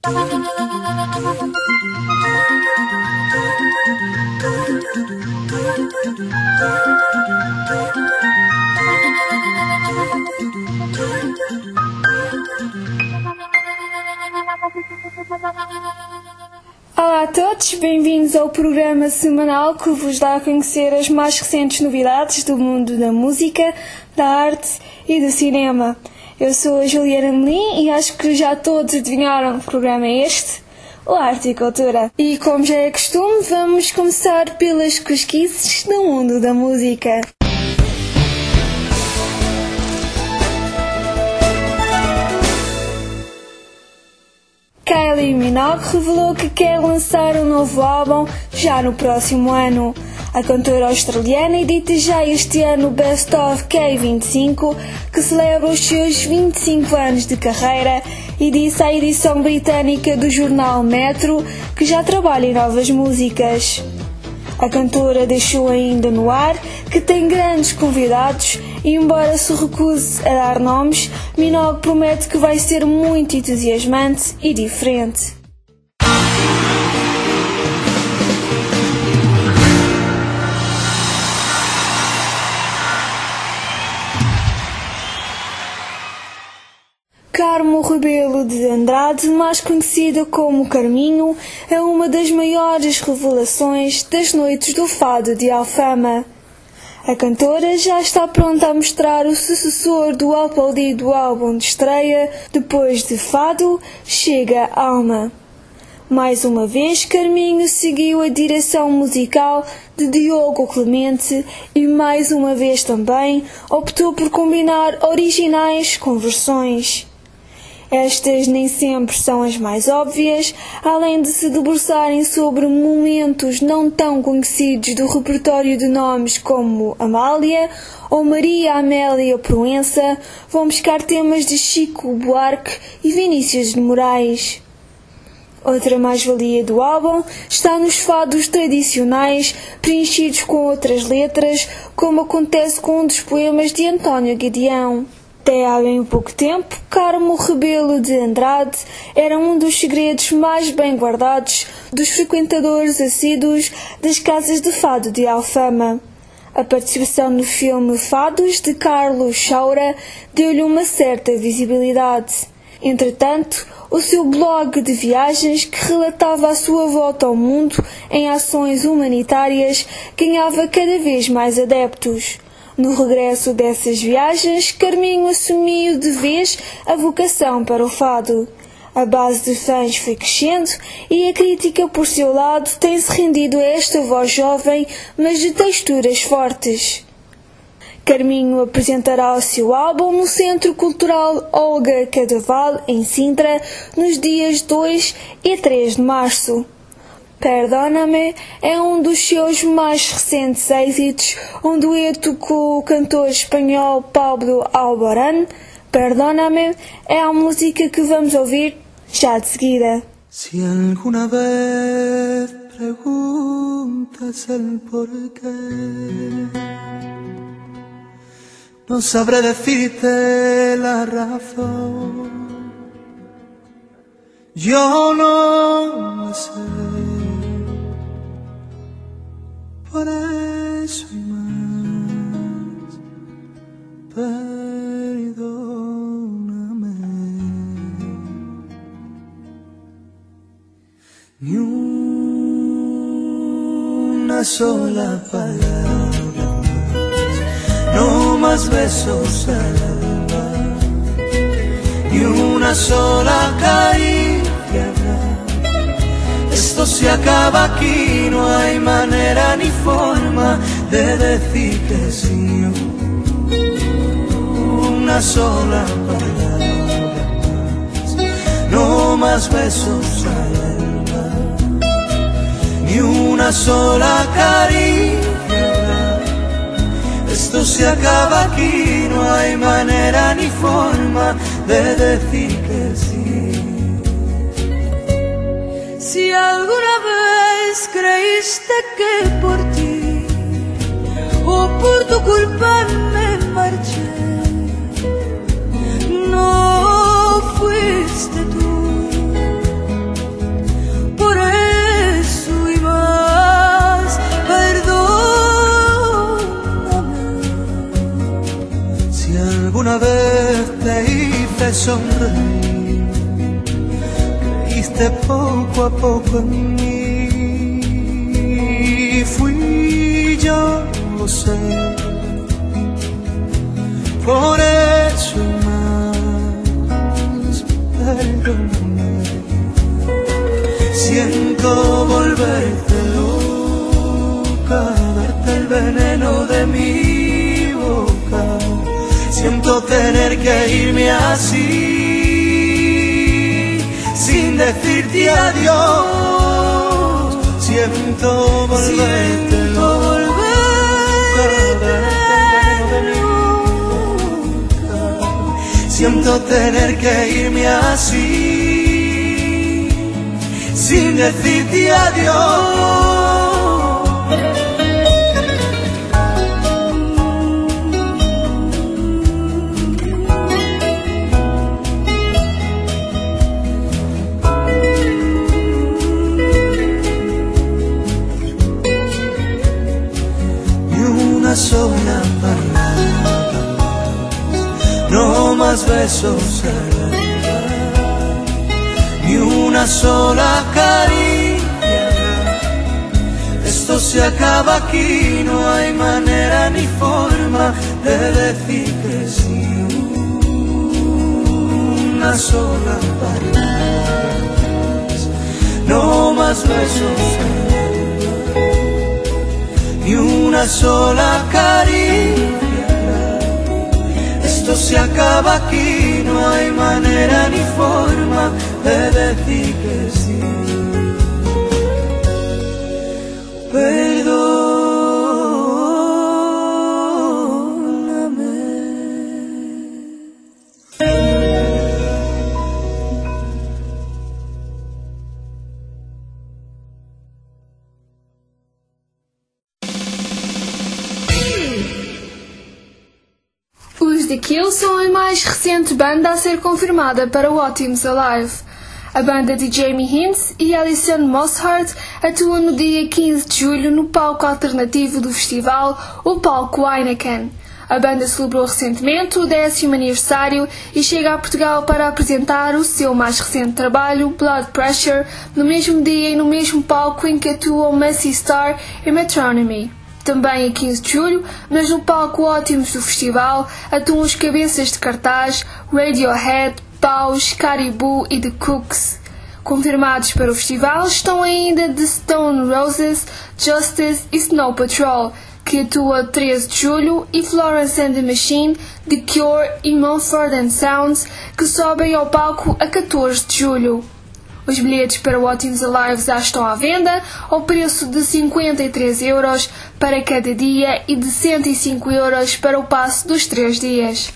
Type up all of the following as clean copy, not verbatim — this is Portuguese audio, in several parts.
Olá a todos, bem-vindos ao programa semanal que vos dá a conhecer as mais recentes novidades do mundo da música, da arte e do cinema. Eu sou a Juliana Melim e acho que já todos adivinharam que programa é este, o Arte e Cultura. E como já é costume, vamos começar pelas cosquices do mundo da música. Kylie Minogue revelou que quer lançar um novo álbum já no próximo ano. A cantora australiana edita já este ano o Best of K25, que celebra os seus 25 anos de carreira, e disse à edição britânica do jornal Metro que já trabalha em novas músicas. A cantora deixou ainda no ar que tem grandes convidados e, embora se recuse a dar nomes, Minogue promete que vai ser muito entusiasmante e diferente. Carmo Rebelo de Andrade, mais conhecida como Carminho, é uma das maiores revelações das noites do fado de Alfama. A cantora já está pronta a mostrar o sucessor do aplaudido álbum de estreia. Depois de Fado, chega Alma. Mais uma vez, Carminho seguiu a direção musical de Diogo Clemente e, mais uma vez também, optou por combinar originais com versões. Estas nem sempre são as mais óbvias, além de se debruçarem sobre momentos não tão conhecidos do repertório de nomes como Amália ou Maria Amélia Proença, vão buscar temas de Chico Buarque e Vinícius de Moraes. Outra mais-valia do álbum está nos fados tradicionais, preenchidos com outras letras, como acontece com um dos poemas de António Guideão. Até há bem pouco tempo, Carmo Rebelo de Andrade era um dos segredos mais bem guardados dos frequentadores assíduos das casas de fado de Alfama. A participação no filme Fados, de Carlos Saura, deu-lhe uma certa visibilidade. Entretanto, o seu blog de viagens, que relatava a sua volta ao mundo em ações humanitárias, ganhava cada vez mais adeptos. No regresso dessas viagens, Carminho assumiu de vez a vocação para o fado. A base de fãs foi crescendo e a crítica, por seu lado, tem-se rendido a esta voz jovem, mas de texturas fortes. Carminho apresentará o seu álbum no Centro Cultural Olga Cadaval, em Sintra, nos dias 2 e 3 de março. Perdóname é um dos seus mais recentes êxitos, um dueto com o cantor espanhol Pablo Alborán. Perdóname é a música que vamos ouvir já de seguida. Si alguna vez preguntas el porqué, no sabré decirte la razón. Yo no lo sé. Por eso y más, perdóname. Ni una sola palabra más, no más besos al alba, ni una sola caricia habrá. Esto se acaba aquí, no hay manera ni forma de decir que sí. Una sola palabra más, no más besos al alba, ni una sola caricia habrá. Esto se acaba aquí, no hay manera ni forma de decir que sí. Si alguna vez creíste que por ti o por tu culpa me marché, no fuiste tú. sonreír, creíste poco a poco en mí. Fui yo, lo sé, por eso más perdóname. Siento volverte loca, darte el veneno de mi boca. Siento tener que irme así, sin decirte adiós. Siento volverte loca, siento tener que irme así, sin decirte adiós. Una sola palabra, no más besos, ni una sola caricia. Esto se acaba aquí, no hay manera ni forma de decir que sí. Una sola palabra, no más besos, ni una sola caricia. Esto se acaba aquí, no hay manera ni forma de decir que sí. Perdóname. Os The Kills são a mais recente banda a ser confirmada para o What Seems Alive. A banda de Jamie Hince e Alison Mosshart atua no dia 15 de julho no palco alternativo do festival, o Palco Heineken. A banda celebrou recentemente o 10º aniversário e chega a Portugal para apresentar o seu mais recente trabalho, Blood Pressure, no mesmo dia e no mesmo palco em que atuam Massey Star e Metronomy. Também a 15 de julho, mas no palco Ótimos do festival, atuam os cabeças de cartaz Radiohead, Paus, Caribou e The Cooks. Confirmados para o festival estão ainda The Stone Roses, Justice e Snow Patrol, que atua 13 de julho, e Florence and the Machine, The Cure e Mumford & Sons, que sobem ao palco a 14 de julho. Os bilhetes para o What Seems Alive já estão à venda, ao preço de 53 € para cada dia e de 105 € para o passe dos 3 dias.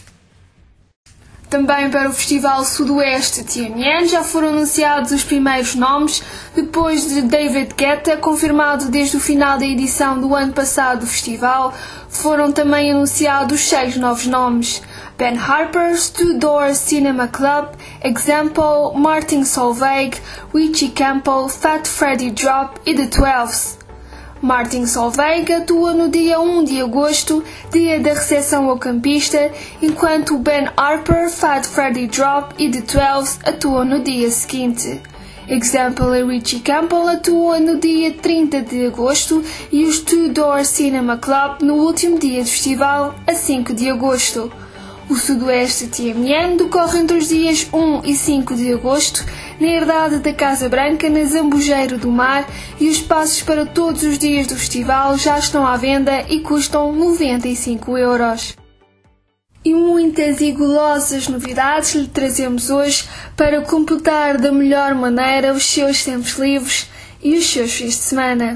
Também para o Festival Sudoeste TMN já foram anunciados os primeiros nomes, depois de David Guetta, confirmado desde o final da edição do ano passado do festival. Foram também anunciados 6 novos nomes: Ben Harper's, Two Door Cinema Club, Example, Martin Solveig, Richie Campbell, Fat Freddy Drop e The Twelves. Martin Solveig atua no dia 1 de agosto, dia da recepção ao campista, enquanto Ben Harper, Fat Freddy Drop e The Twelves atuam no dia seguinte. Example e Richie Campbell atuam no dia 30 de agosto e os Two Door Cinema Club no último dia do festival, a 5 de agosto. O Sudoeste TMN decorre entre os dias 1 e 5 de agosto, na herdade da Casa Branca, na Zambujeiro do Mar, e os passos para todos os dias do festival já estão à venda e custam 95 €. E muitas e gulosas novidades lhe trazemos hoje para completar da melhor maneira os seus tempos livres e os seus fins de semana.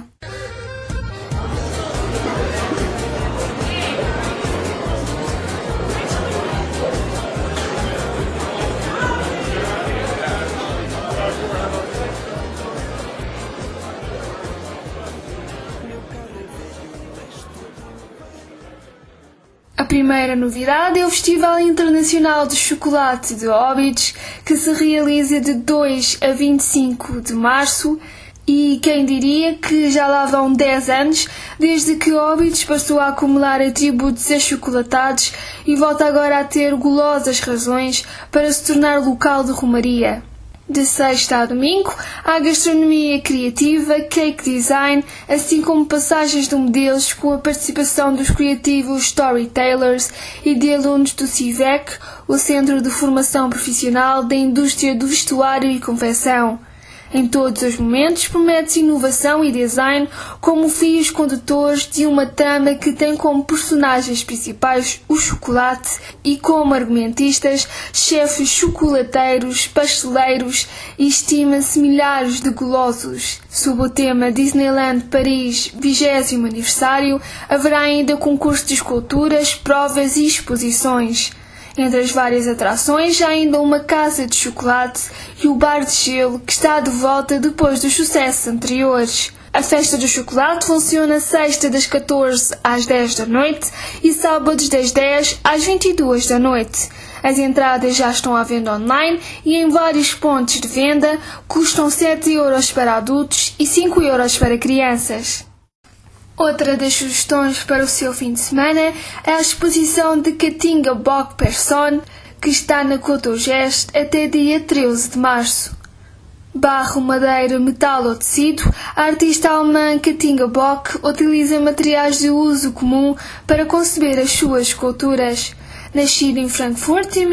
A primeira novidade é o Festival Internacional de Chocolate de Óbidos, que se realiza de 2 a 25 de março E quem diria que já lá vão 10 anos desde que Óbidos passou a acumular atributos achocolatados e volta agora a ter golosas razões para se tornar local de romaria. De sexta a domingo, há gastronomia criativa, cake design, assim como passagens de modelos com a participação dos criativos storytellers e de alunos do CIVEC, o Centro de Formação Profissional da Indústria do Vestuário e Confecção. Em todos os momentos promete-se inovação e design como fios condutores de uma trama que tem como personagens principais o chocolate e como argumentistas chefes chocolateiros, pasteleiros e estima-se milhares de golosos. Sob o tema Disneyland Paris 20º aniversário, haverá ainda concurso de esculturas, provas e exposições. Entre as várias atrações há ainda uma casa de chocolate e o bar de gelo que está de volta depois dos sucessos anteriores. A festa do chocolate funciona sexta das 14 às 10 da noite e sábados das 10 às 22 da noite. As entradas já estão à venda online e em vários pontos de venda, custam 7 € para adultos e 5 € para crianças. Outra das sugestões para o seu fim de semana é a exposição de Caatinga Bock Person, que está na Cotourgest até dia 13 de março. Barro, madeira, metal ou tecido, a artista alemã Caatinga Bock utiliza materiais de uso comum para conceber as suas esculturas. Nascida em Frankfurt em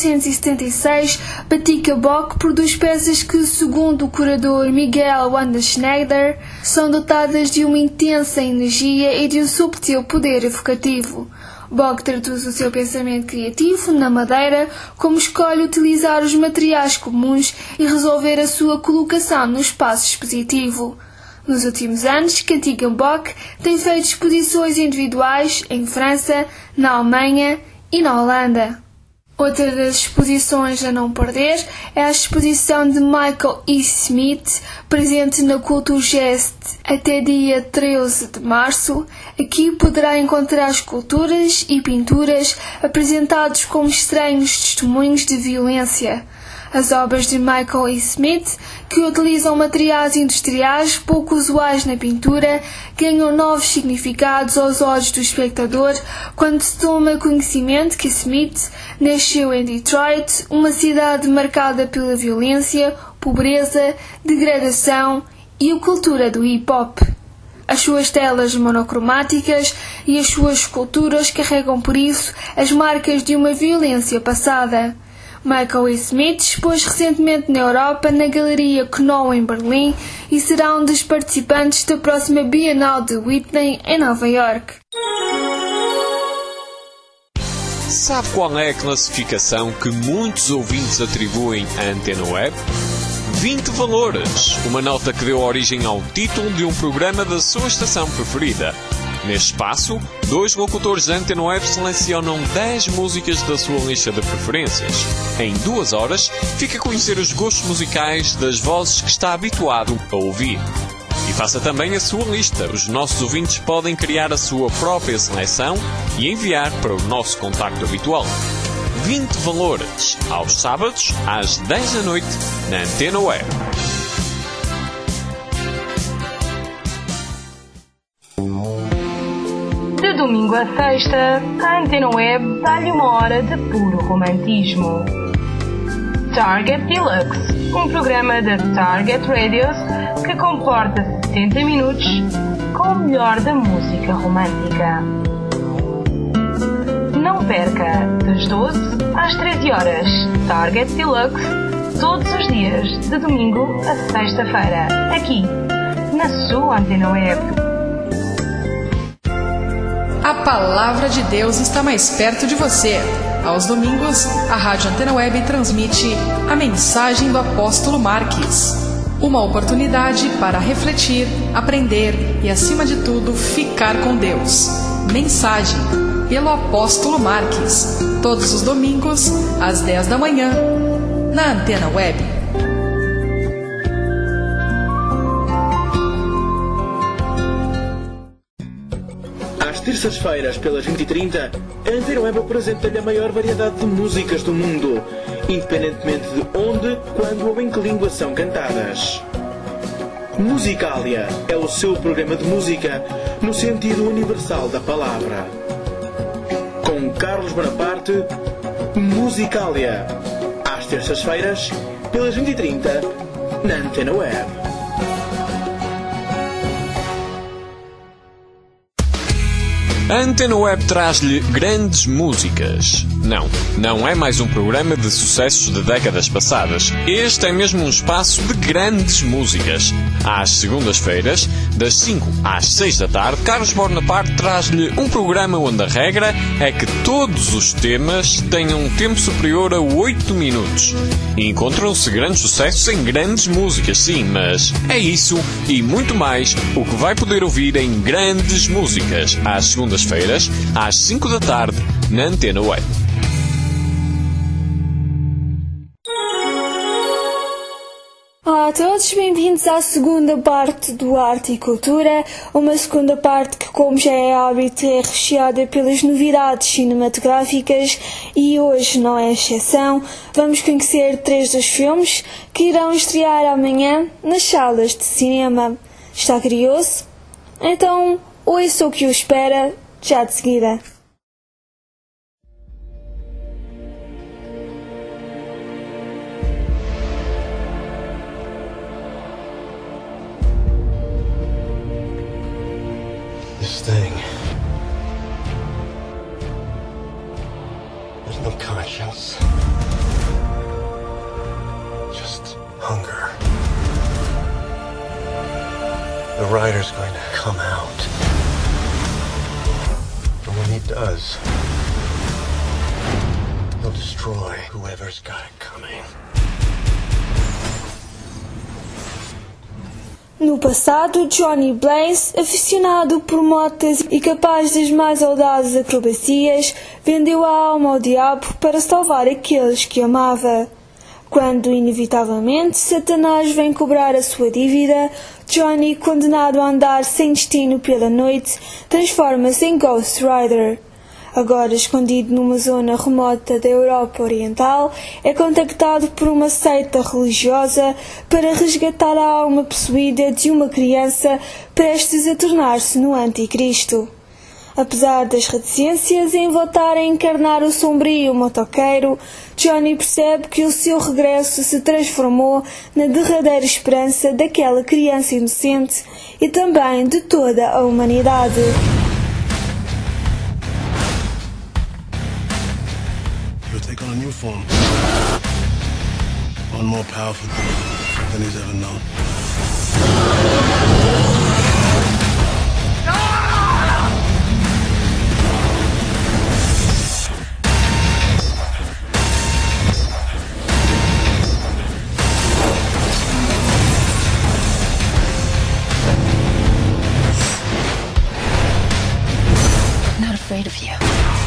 1976, Caatinga Bock produz peças que, segundo o curador Miguel Wanderschneider, são dotadas de uma intensa energia e de um subtil poder evocativo. Bock traduz o seu pensamento criativo na madeira, como escolhe utilizar os materiais comuns e resolver a sua colocação no espaço expositivo. Nos últimos anos, Caatinga Bock tem feito exposições individuais em França, na Alemanha e na Holanda. Outra das exposições a não perder é a exposição de Michael E. Smith, presente na Cotourgest até dia 13 de março. Aqui poderá encontrar esculturas e pinturas apresentados como estranhos testemunhos de violência. As obras de Michael E. Smith, que utilizam materiais industriais pouco usuais na pintura, ganham novos significados aos olhos do espectador quando se toma conhecimento que Smith nasceu em Detroit, uma cidade marcada pela violência, pobreza, degradação e a cultura do hip-hop. As suas telas monocromáticas e as suas esculturas carregam por isso as marcas de uma violência passada. Michael E. Smith expôs recentemente na Europa na Galeria Knoll em Berlim e será um dos participantes da próxima Bienal de Whitney em Nova York. Sabe qual é a classificação que muitos ouvintes atribuem à Antena Web? 20 valores, uma nota que deu origem ao título de um programa da sua estação preferida. Neste espaço, 2 locutores da Antena Web selecionam 10 músicas da sua lista de preferências. Em 2 horas, fica a conhecer os gostos musicais das vozes que está habituado a ouvir. E faça também a sua lista. Os nossos ouvintes podem criar a sua própria seleção e enviar para o nosso contacto habitual. 20 valores, aos sábados, às 10 da noite, na Antena Web. De domingo a sexta, a Antena Web dá-lhe 1 hora de puro romantismo. Target Deluxe, um programa da Target Radios que comporta 70 minutos com o melhor da música romântica. Não perca, das 12 às 13 horas, Target Deluxe, todos os dias, de domingo a sexta-feira, aqui, na sua Antena Web. A Palavra de Deus está mais perto de você. Aos domingos, a Rádio Antena Web transmite a Mensagem do Apóstolo Marques. Uma oportunidade para refletir, aprender e, acima de tudo, ficar com Deus. Mensagem pelo Apóstolo Marques. Todos os domingos, às 10 da manhã, na Antena Web. Às terças-feiras, pelas 20h30, a Antena Web apresenta-lhe a maior variedade de músicas do mundo, independentemente de onde, quando ou em que língua são cantadas. Musicalia é o seu programa de música no sentido universal da palavra. Com Carlos Bonaparte, Musicalia, às terças-feiras, pelas 20h30, na Antena Web. A Antena Web traz-lhe grandes músicas. Não é mais um programa de sucessos de décadas passadas. Este é mesmo um espaço de grandes músicas. Às segundas-feiras, das 5 às 6 da tarde, Carlos Bonaparte traz-lhe um programa onde a regra é que todos os temas tenham um tempo superior a 8 minutos. Encontram-se grandes sucessos em grandes músicas, sim, mas é isso e muito mais o que vai poder ouvir em grandes músicas, às segundas-feiras, às 5 da tarde, na Antena Web. Olá a todos, bem-vindos à segunda parte do Arte e Cultura, uma segunda parte que, como já é hábito, é recheada pelas novidades cinematográficas e hoje não é exceção. Vamos conhecer 3 dos filmes que irão estrear amanhã nas salas de cinema. Está curioso? Então, ouça o que o espera já de seguida. This thing. There's no conscience. Just hunger. The rider's going to come out. And when he does, he'll destroy whoever's got it coming. No passado, Johnny Blaze, aficionado por motas e capaz das mais audazes acrobacias, vendeu a alma ao diabo para salvar aqueles que amava. Quando, inevitavelmente, Satanás vem cobrar a sua dívida, Johnny, condenado a andar sem destino pela noite, transforma-se em Ghost Rider. Agora escondido numa zona remota da Europa Oriental, é contactado por uma seita religiosa para resgatar a alma possuída de uma criança prestes a tornar-se no Anticristo. Apesar das reticências em voltar a encarnar o sombrio motoqueiro, Johnny percebe que o seu regresso se transformou na derradeira esperança daquela criança inocente e também de toda a humanidade. Take on a new form. One more powerful than he's ever known. I'm not afraid of you.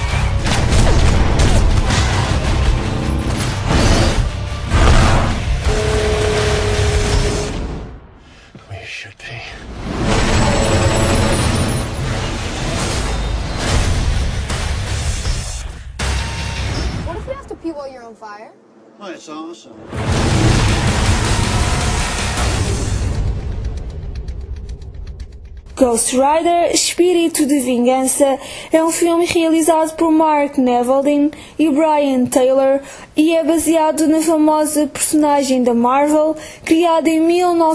While you're on fire? Oh, it's awesome. Ghost Rider, Espírito de Vingança, é um filme realizado por Mark Neveldine e Brian Taylor e é baseado na famosa personagem da Marvel, criada em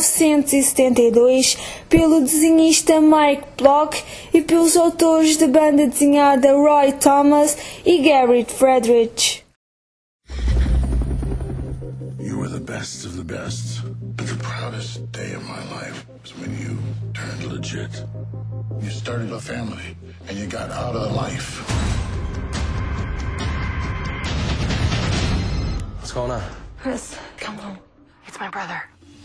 1972 pelo desenhista Mike Block e pelos autores da banda desenhada Roy Thomas e Garrett Friedrich. You were the best of the best. But the proudest day of my life was when you turned legit. You started a family, and you got out of life. What's going on? Chris, come home. It's my brother.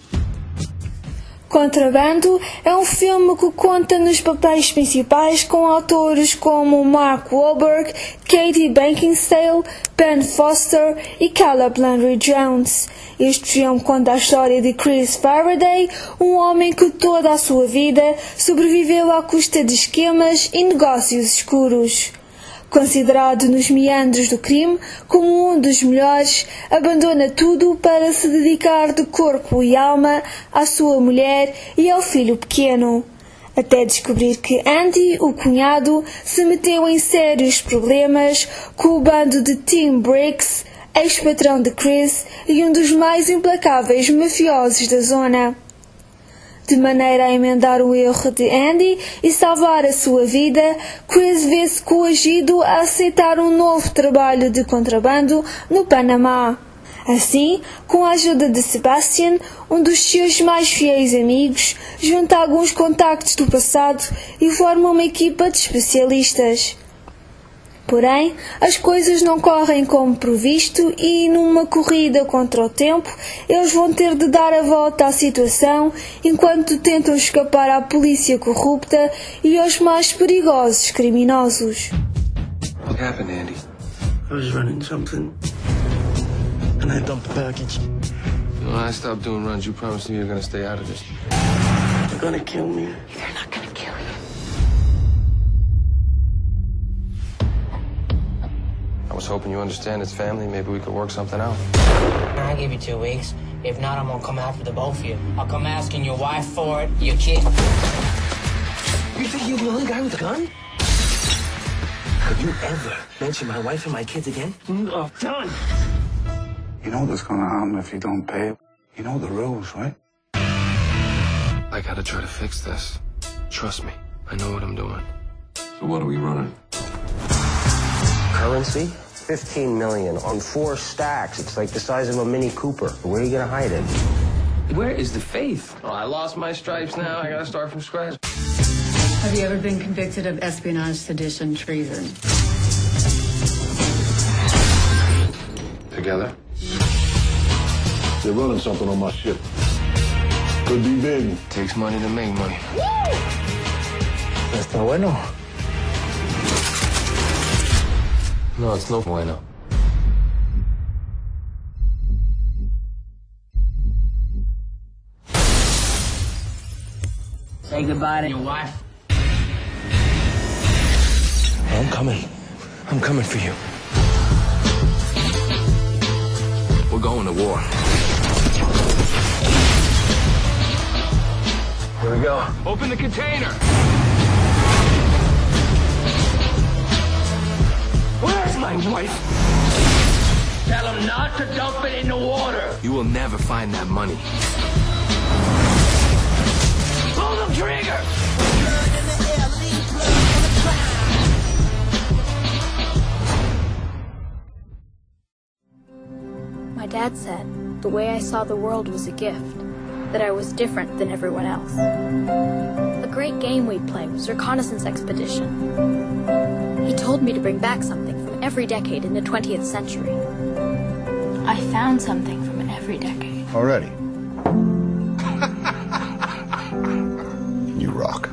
Contrabando é um filme que conta nos papéis principais com autores como Mark Wahlberg, Katie Beckinsale, Ben Foster e Caleb Landry Jones. Este filme conta a história de Chris Faraday, um homem que toda a sua vida sobreviveu à custa de esquemas e negócios escuros. Considerado nos meandros do crime como um dos melhores, abandona tudo para se dedicar de corpo e alma à sua mulher e ao filho pequeno, até descobrir que Andy, o cunhado, se meteu em sérios problemas com o bando de Tim Briggs, ex-patrão de Chris e um dos mais implacáveis mafiosos da zona. De maneira a emendar o erro de Andy e salvar a sua vida, Chris vê-se coagido a aceitar um novo trabalho de contrabando no Panamá. Assim, com a ajuda de Sebastian, um dos seus mais fiéis amigos, junta alguns contactos do passado e forma uma equipa de especialistas. Porém, as coisas não correm como previsto e, numa corrida contra o tempo, eles vão ter de dar a volta à situação enquanto tentam escapar à polícia corrupta e aos mais perigosos criminosos. What happened, Andy? I was running something, and I dumped the package. When I stopped doing runs, you promised me you were gonna stay out of this. They're gonna kill me. They're not gonna kill you. I was hoping you understand it's family. Maybe we could work something out. I'll give you 2 weeks. If not, I'm gonna come after the both of you. I'll come asking your wife for it, your kid. You think you're the only guy with a gun? Could you ever mention my wife and my kids again? Oh, done. You know what's gonna happen if you don't pay. You know the rules, right? I gotta try to fix this. Trust me. I know what I'm doing. So what are we running? Currency? 15 million on 4 stacks. It's like the size of a Mini Cooper. Where are you gonna hide it? Where is the faith? Oh, I lost my stripes now. I gotta start from scratch. Have you ever been convicted of espionage, sedition, treason? Together? They're running something on my ship. Could be big. Takes money to make money. Está bueno. No, it's no bueno. Say goodbye to your wife. I'm coming. I'm coming for you. We're going to war. Here we go. Open the container! Where's my wife? Tell him not to dump it in the water. You will never find that money. Pull the trigger! My dad said the way I saw the world was a gift, that I was different than everyone else. A great game we'd play was Reconnaissance Expedition. He told me to bring back something from every decade in the 20th century. I found something from every decade. Already. You rock.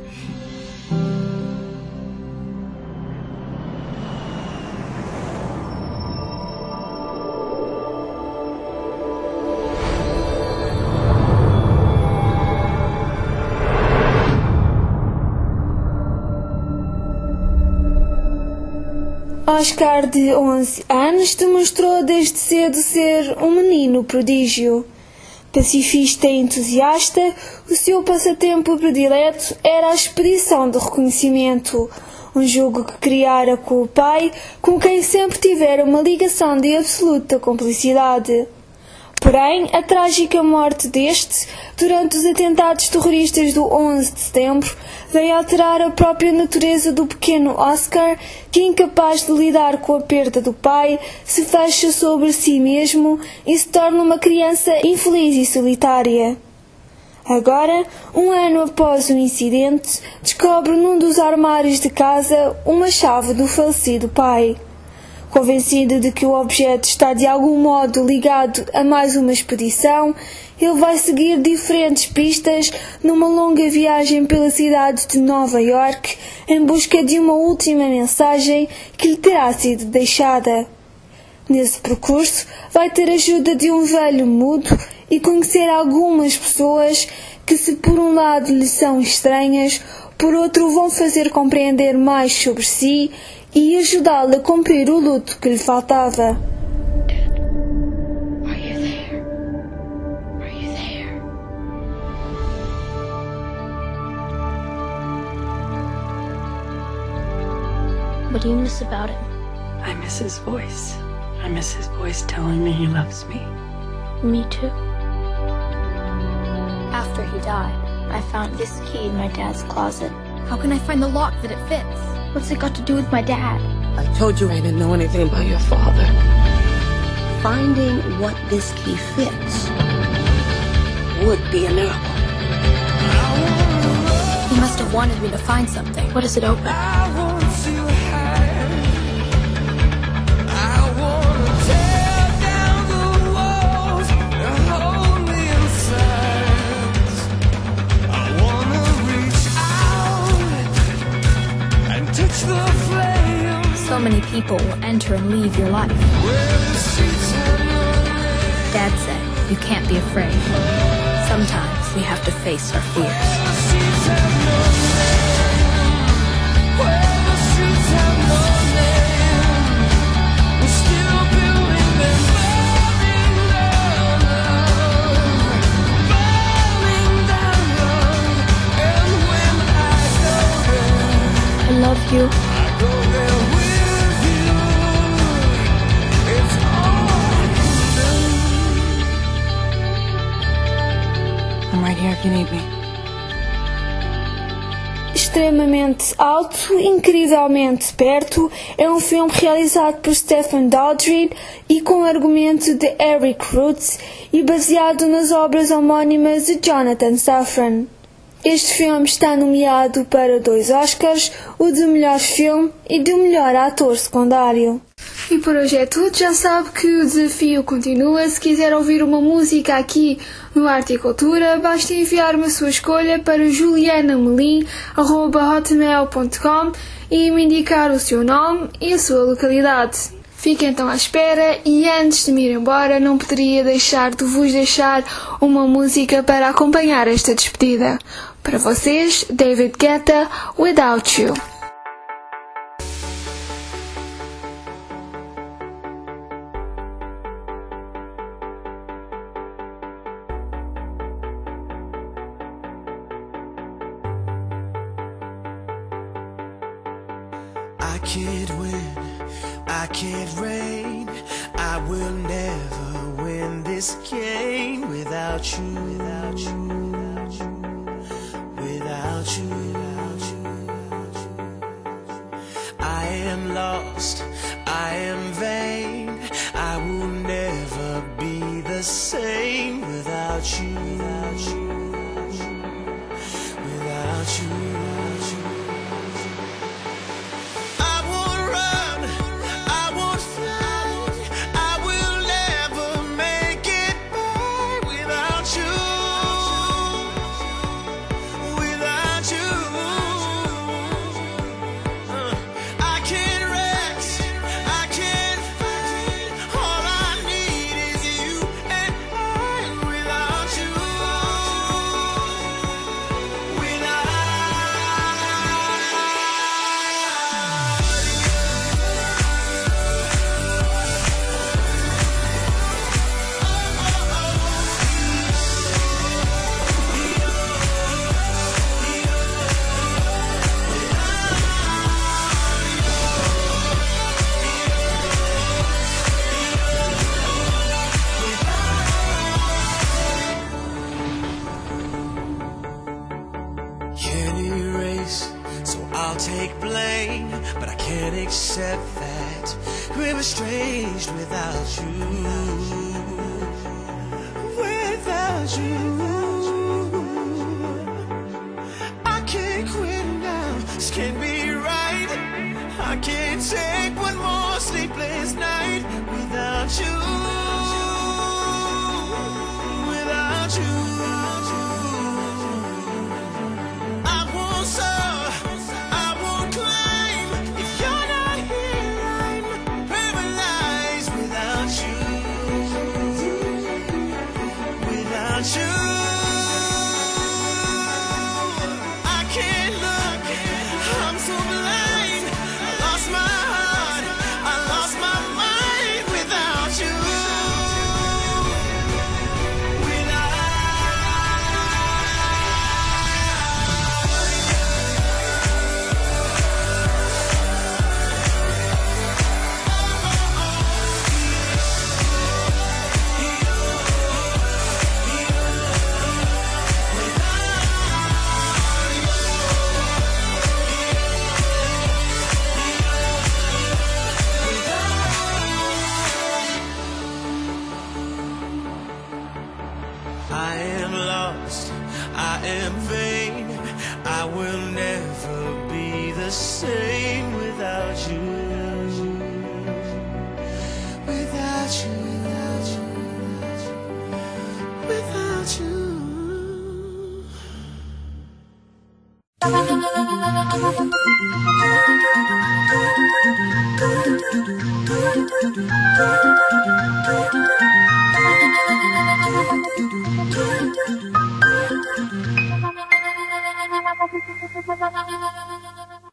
Oscar, de 11 anos, demonstrou desde cedo ser um menino prodígio. Pacifista e entusiasta, o seu passatempo predileto era a expedição de reconhecimento, um jogo que criara com o pai, com quem sempre tivera uma ligação de absoluta cumplicidade. Porém, a trágica morte deste, durante os atentados terroristas do 11 de setembro, veio alterar a própria natureza do pequeno Oscar, que, incapaz de lidar com a perda do pai, se fecha sobre si mesmo e se torna uma criança infeliz e solitária. Agora, um ano após o incidente, descobre num dos armários de casa uma chave do falecido pai. Convencido de que o objeto está de algum modo ligado a mais uma expedição, ele vai seguir diferentes pistas numa longa viagem pela cidade de Nova York em busca de uma última mensagem que lhe terá sido deixada. Nesse percurso, vai ter a ajuda de um velho mudo e conhecer algumas pessoas que, se por um lado lhe são estranhas, por outro vão fazer compreender mais sobre si e ajudá-lo a cumprir o luto que lhe faltava. What do you miss about him? I miss his voice. I miss his voice telling me he loves me. Me too. After he died, I found this key in my dad's closet. How can I find the lock that it fits? What's it got to do with my dad? I told you I didn't know anything about your father. Finding what this key fits would be a miracle. He must have wanted me to find something. What does it open? So many people will enter and leave your life. Dad said, you can't be afraid. Sometimes we have to face our fears. I love you. I'm right here if you need me. Extremamente alto, incrivelmente perto, é um filme realizado por Stephen Daldry e com argumento de Eric Root e baseado nas obras homónimas de Jonathan Safran. Este filme está nomeado para 2 Oscars, o de melhor filme e de melhor ator secundário. E por hoje é tudo, já sabe que o desafio continua. Se quiser ouvir uma música aqui no Arte e Cultura, basta enviar-me a sua escolha para julianamelim@hotmail.com e me indicar o seu nome e a sua localidade. Fique então à espera e antes de me ir embora não poderia deixar de vos deixar uma música para acompanhar esta despedida. Para vocês, David Guetta, Without You. I can't win, I can't reign, I will never win this game without you, without you, without you, without you, without you. I am lost, I am vain, I will never be the same without you, without you, without you, without you. Take blame, but I can't accept that we're estranged without you, without you. I can't quit now, this can't be right. I can't take one more sleepless night without you, without you. I won't serve. I can't look, I'm so blind, I lost my am vain. I will never be the same without you. Without you, without you, without you, without you.